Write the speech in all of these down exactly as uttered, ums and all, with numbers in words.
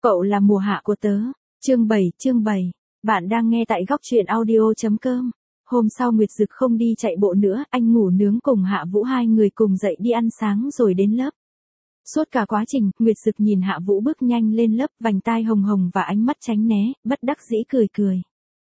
Cậu là mùa hạ của tớ. Chương bảy, chương bảy. Bạn đang nghe tại góc truyện audio.com. Hôm sau Nguyệt Dực không đi chạy bộ nữa, anh ngủ nướng cùng Hạ Vũ hai người cùng dậy đi ăn sáng rồi đến lớp. Suốt cả quá trình, Nguyệt Dực nhìn Hạ Vũ bước nhanh lên lớp, vành tai hồng hồng và ánh mắt tránh né, bất đắc dĩ cười cười.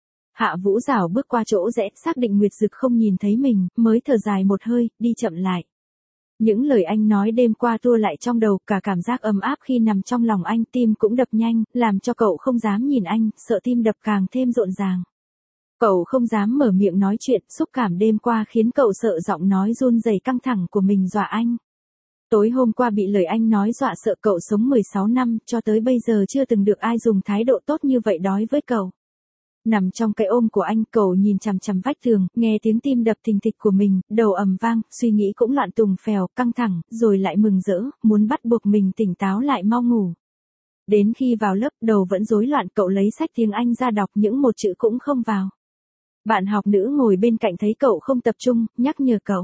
Hạ Vũ rảo bước qua chỗ rẽ, xác định Nguyệt Dực không nhìn thấy mình, mới thở dài một hơi, đi chậm lại. Những lời anh nói đêm qua tua lại trong đầu, cả cảm giác ấm áp khi nằm trong lòng anh, tim cũng đập nhanh, làm cho cậu không dám nhìn anh, sợ tim đập càng thêm rộn ràng. Cậu không dám mở miệng nói chuyện, xúc cảm đêm qua khiến cậu sợ giọng nói run rẩy căng thẳng của mình dọa anh. Tối hôm qua bị lời anh nói dọa sợ, cậu sống mười sáu năm, cho tới bây giờ chưa từng được ai dùng thái độ tốt như vậy đối với cậu. Nằm trong cái ôm của anh, cậu nhìn chằm chằm vách tường, nghe tiếng tim đập thình thịch của mình, đầu ầm vang, suy nghĩ cũng loạn tùng phèo, căng thẳng, rồi lại mừng rỡ, muốn bắt buộc mình tỉnh táo lại mau ngủ. Đến khi vào lớp, đầu vẫn rối loạn, cậu lấy sách tiếng Anh ra đọc, những một chữ cũng không vào. Bạn học nữ ngồi bên cạnh thấy cậu không tập trung, nhắc nhở cậu.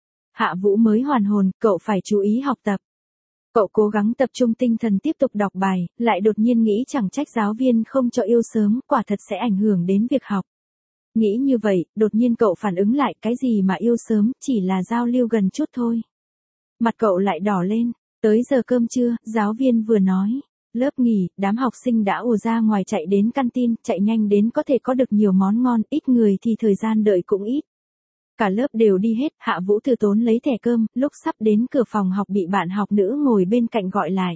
Hạ Vũ mới hoàn hồn, cậu phải chú ý học tập. Cậu cố gắng tập trung tinh thần tiếp tục đọc bài, lại đột nhiên nghĩ chẳng trách giáo viên không cho yêu sớm, quả thật sẽ ảnh hưởng đến việc học. Nghĩ như vậy, đột nhiên cậu phản ứng lại, cái gì mà yêu sớm, chỉ là giao lưu gần chút thôi. Mặt cậu lại đỏ lên, tới giờ cơm trưa, giáo viên vừa nói. Lớp nghỉ, đám học sinh đã ùa ra ngoài chạy đến canteen, chạy nhanh đến có thể có được nhiều món ngon, ít người thì thời gian đợi cũng ít. Cả lớp đều đi hết, Hạ Vũ từ tốn lấy thẻ cơm, lúc sắp đến cửa phòng học bị bạn học nữ ngồi bên cạnh gọi lại.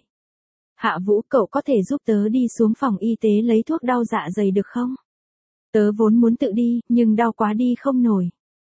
Hạ Vũ, cậu có thể giúp tớ đi xuống phòng y tế lấy thuốc đau dạ dày được không? Tớ vốn muốn tự đi, nhưng đau quá đi không nổi.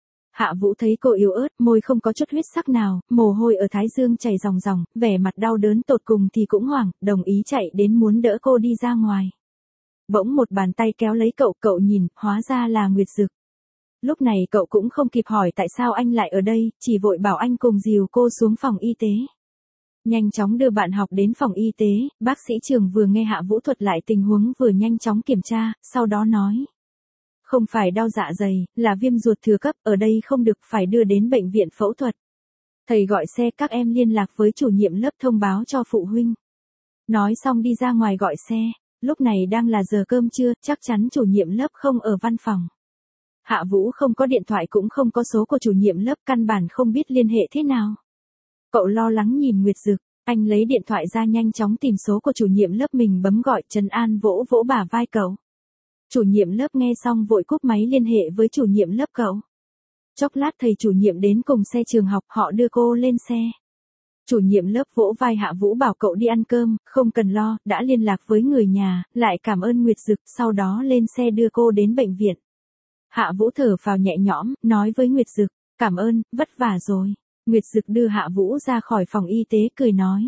Hạ Vũ thấy cô yếu ớt, môi không có chút huyết sắc nào, mồ hôi ở thái dương chảy ròng ròng, vẻ mặt đau đớn tột cùng thì cũng hoảng, đồng ý chạy đến muốn đỡ cô đi ra ngoài. Bỗng một bàn tay kéo lấy cậu, cậu nhìn, hóa ra là Nguyệt Dực. Lúc này cậu cũng không kịp hỏi tại sao anh lại ở đây, chỉ vội bảo anh cùng dìu cô xuống phòng y tế. Nhanh chóng đưa bạn học đến phòng y tế, bác sĩ Trường vừa nghe Hạ Vũ thuật lại tình huống vừa nhanh chóng kiểm tra, sau đó nói. Không phải đau dạ dày, là viêm ruột thừa cấp, ở đây không được, phải đưa đến bệnh viện phẫu thuật. Thầy gọi xe, các em liên lạc với chủ nhiệm lớp thông báo cho phụ huynh. Nói xong đi ra ngoài gọi xe, lúc này đang là giờ cơm trưa, chắc chắn chủ nhiệm lớp không ở văn phòng. Hạ Vũ không có điện thoại cũng không có số của chủ nhiệm lớp, căn bản không biết liên hệ thế nào. Cậu lo lắng nhìn Nguyệt Dực, anh lấy điện thoại ra nhanh chóng tìm số của chủ nhiệm lớp mình bấm gọi, trấn an vỗ vỗ bả vai cậu. Chủ nhiệm lớp nghe xong vội cúp máy liên hệ với chủ nhiệm lớp cậu. Chốc lát thầy chủ nhiệm đến cùng xe trường học, họ đưa cô lên xe. Chủ nhiệm lớp vỗ vai Hạ Vũ bảo cậu đi ăn cơm, không cần lo, đã liên lạc với người nhà, lại cảm ơn Nguyệt Dực, sau đó lên xe đưa cô đến bệnh viện. Hạ Vũ thở phào nhẹ nhõm, nói với Nguyệt Dực, cảm ơn, vất vả rồi. Nguyệt Dực đưa Hạ Vũ ra khỏi phòng y tế cười nói.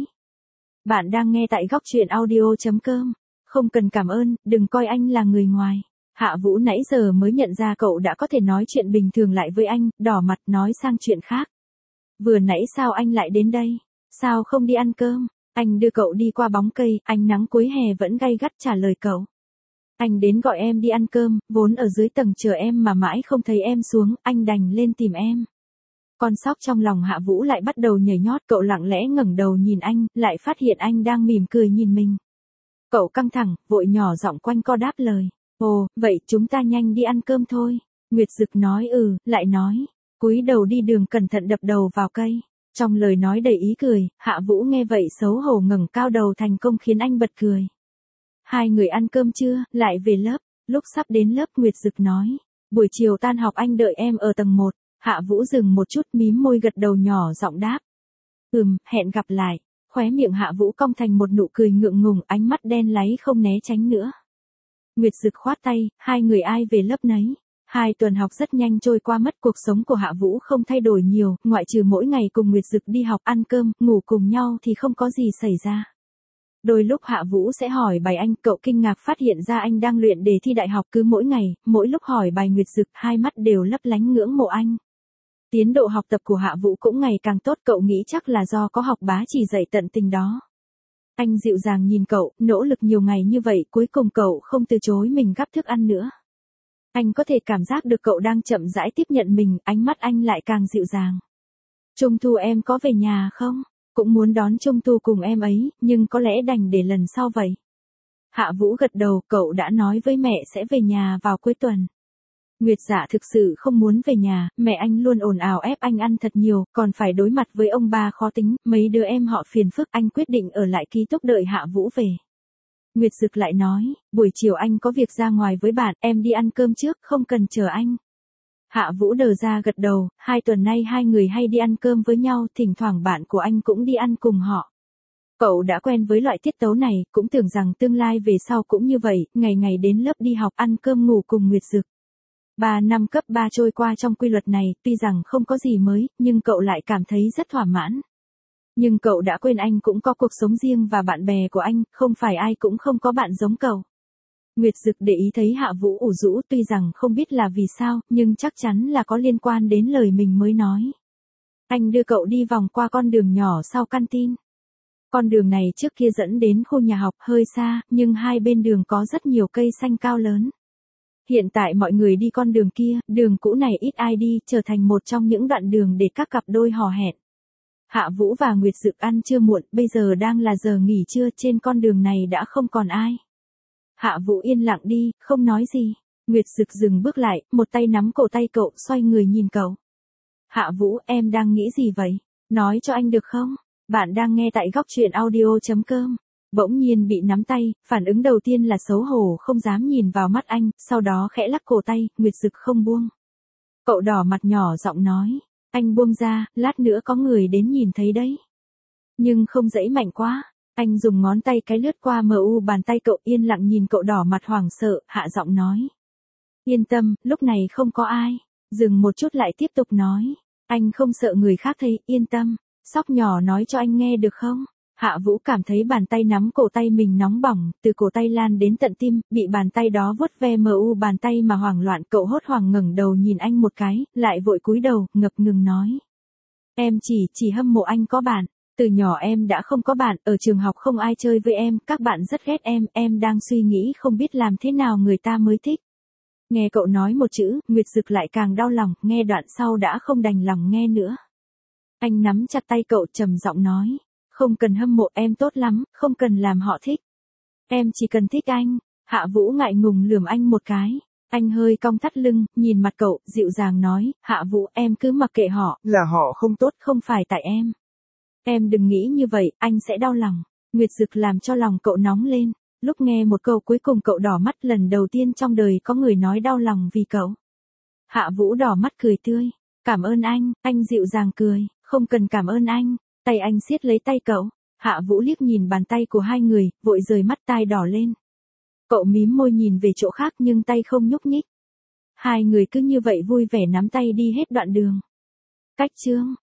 Bạn đang nghe tại góc truyện audio.com. Không cần cảm ơn, đừng coi anh là người ngoài. Hạ Vũ nãy giờ mới nhận ra cậu đã có thể nói chuyện bình thường lại với anh, đỏ mặt nói sang chuyện khác. Vừa nãy sao anh lại đến đây? Sao không đi ăn cơm? Anh đưa cậu đi qua bóng cây, ánh nắng cuối hè vẫn gay gắt trả lời cậu. Anh đến gọi em đi ăn cơm, vốn ở dưới tầng chờ em mà mãi không thấy em xuống, anh đành lên tìm em. Con sóc trong lòng Hạ Vũ lại bắt đầu nhảy nhót, cậu lặng lẽ ngẩng đầu nhìn anh, lại phát hiện anh đang mỉm cười nhìn mình. Cậu căng thẳng, vội nhỏ giọng quanh co đáp lời. Ồ, vậy chúng ta nhanh đi ăn cơm thôi. Nguyệt Dực nói ừ, lại nói. Cúi đầu đi đường cẩn thận đập đầu vào cây. Trong lời nói đầy ý cười, Hạ Vũ nghe vậy xấu hổ ngẩng cao đầu thành công khiến anh bật cười. Hai người ăn cơm trưa, lại về lớp. Lúc sắp đến lớp Nguyệt Dực nói. Buổi chiều tan học anh đợi em ở tầng một. Hạ Vũ dừng một chút mím môi gật đầu nhỏ giọng đáp. Ừm, hẹn gặp lại. Khóe miệng Hạ Vũ cong thành một nụ cười ngượng ngùng, ánh mắt đen láy không né tránh nữa. Nguyệt Dực khoát tay, hai người ai về lớp nấy. Hai tuần học rất nhanh trôi qua mất, cuộc sống của Hạ Vũ không thay đổi nhiều, ngoại trừ mỗi ngày cùng Nguyệt Dực đi học, ăn cơm, ngủ cùng nhau thì không có gì xảy ra. Đôi lúc Hạ Vũ sẽ hỏi bài anh, cậu kinh ngạc phát hiện ra anh đang luyện đề thi đại học, cứ mỗi ngày, mỗi lúc hỏi bài Nguyệt Dực, hai mắt đều lấp lánh ngưỡng mộ anh. Tiến độ học tập của Hạ Vũ cũng ngày càng tốt, cậu nghĩ chắc là do có học bá chỉ dạy tận tình đó. Anh dịu dàng nhìn cậu, nỗ lực nhiều ngày như vậy, cuối cùng cậu không từ chối mình gắp thức ăn nữa. Anh có thể cảm giác được cậu đang chậm rãi tiếp nhận mình, ánh mắt anh lại càng dịu dàng. Trung thu em có về nhà không? Cũng muốn đón Trung thu cùng em ấy, nhưng có lẽ đành để lần sau vậy. Hạ Vũ gật đầu, cậu đã nói với mẹ sẽ về nhà vào cuối tuần. Nguyệt Dạ thực sự không muốn về nhà, mẹ anh luôn ồn ào ép anh ăn thật nhiều, còn phải đối mặt với ông ba khó tính, mấy đứa em họ phiền phức, anh quyết định ở lại ký túc đợi Hạ Vũ về. Nguyệt Dực lại nói, buổi chiều anh có việc ra ngoài với bạn, em đi ăn cơm trước, không cần chờ anh. Hạ Vũ đờ ra gật đầu, hai tuần nay hai người hay đi ăn cơm với nhau, thỉnh thoảng bạn của anh cũng đi ăn cùng họ. Cậu đã quen với loại tiết tấu này, cũng tưởng rằng tương lai về sau cũng như vậy, ngày ngày đến lớp đi học ăn cơm ngủ cùng Nguyệt Dực. Ba năm cấp ba trôi qua trong quy luật này, tuy rằng không có gì mới, nhưng cậu lại cảm thấy rất thỏa mãn. Nhưng cậu đã quên anh cũng có cuộc sống riêng và bạn bè của anh, không phải ai cũng không có bạn giống cậu. Nguyệt Dực để ý thấy Hạ Vũ ủ rũ, tuy rằng không biết là vì sao, nhưng chắc chắn là có liên quan đến lời mình mới nói. Anh đưa cậu đi vòng qua con đường nhỏ sau canteen. Con đường này trước kia dẫn đến khu nhà học hơi xa, nhưng hai bên đường có rất nhiều cây xanh cao lớn. Hiện tại mọi người đi con đường kia, đường cũ này ít ai đi, trở thành một trong những đoạn đường để các cặp đôi hò hẹn. Hạ Vũ và Nguyệt Dực ăn trưa muộn, bây giờ đang là giờ nghỉ trưa, trên con đường này đã không còn ai. Hạ Vũ yên lặng đi, không nói gì. Nguyệt Dực dừng bước lại, một tay nắm cổ tay cậu, xoay người nhìn cậu. Hạ Vũ, em đang nghĩ gì vậy? Nói cho anh được không? Bạn đang nghe tại góc truyện audio chấm com. Bỗng nhiên bị nắm tay, phản ứng đầu tiên là xấu hổ không dám nhìn vào mắt anh, sau đó khẽ lắc cổ tay, Nguyệt Dực không buông. Cậu đỏ mặt nhỏ giọng nói, anh buông ra, lát nữa có người đến nhìn thấy đấy. Nhưng không dãy mạnh quá, anh dùng ngón tay cái lướt qua mờ u bàn tay cậu, yên lặng nhìn cậu đỏ mặt hoảng sợ, hạ giọng nói. Yên tâm, lúc này không có ai. Dừng một chút lại tiếp tục nói, anh không sợ người khác thấy, yên tâm. Sóc nhỏ nói cho anh nghe được không? Hạ Vũ cảm thấy bàn tay nắm cổ tay mình nóng bỏng, từ cổ tay lan đến tận tim, bị bàn tay đó vuốt ve mờ u bàn tay mà hoảng loạn, cậu hốt hoảng ngẩng đầu nhìn anh một cái, lại vội cúi đầu, ngập ngừng nói. Em chỉ, chỉ hâm mộ anh có bạn, từ nhỏ em đã không có bạn, ở trường học không ai chơi với em, các bạn rất ghét em, em đang suy nghĩ không biết làm thế nào người ta mới thích. Nghe cậu nói một chữ, Nguyệt Dực lại càng đau lòng, nghe đoạn sau đã không đành lòng nghe nữa. Anh nắm chặt tay cậu trầm giọng nói. Không cần hâm mộ, em tốt lắm, không cần làm họ thích. Em chỉ cần thích anh. Hạ Vũ ngại ngùng lườm anh một cái. Anh hơi cong thắt lưng, nhìn mặt cậu, dịu dàng nói, Hạ Vũ, em cứ mặc kệ họ. Là họ không tốt, không phải tại em. Em đừng nghĩ như vậy, anh sẽ đau lòng. Nguyệt Dực làm cho lòng cậu nóng lên. Lúc nghe một câu cuối cùng cậu đỏ mắt, lần đầu tiên trong đời có người nói đau lòng vì cậu. Hạ Vũ đỏ mắt cười tươi. Cảm ơn anh, anh dịu dàng cười. Không cần cảm ơn anh. Tay anh siết lấy tay cậu. Hạ Vũ liếc nhìn bàn tay của hai người, vội rời mắt, tai đỏ lên. Cậu mím môi nhìn về chỗ khác nhưng tay không nhúc nhích. Hai người cứ như vậy vui vẻ nắm tay đi hết đoạn đường. Cách chương